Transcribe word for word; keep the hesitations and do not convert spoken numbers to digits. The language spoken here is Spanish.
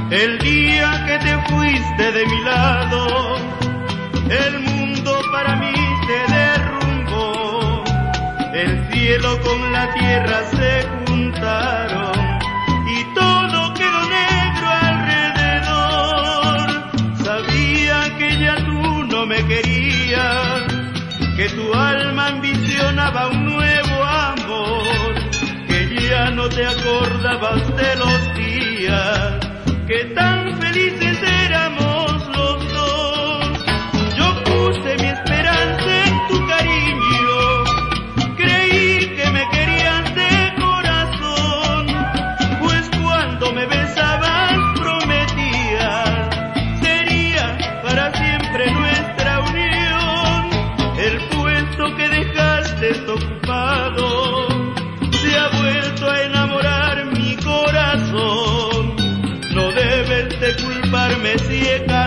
El día que te fuiste de mi lado, el mundo para mí se derrumbó. El cielo con la tierra se juntaron y todo quedó negro alrededor. Sabía que ya tú no me querías, que tu alma ambicionaba un nuevo amor, que ya no te acordabas de los días que tan felices éramos los dos. Yo puse mi esperanza en tu cariño, creí que me querías de corazón, pues cuando me besabas prometías sería para siempre nuestra unión. El puesto que dejaste está ocupado, se ha vuelto a enamorar mi corazón. No debes de culparme si he caído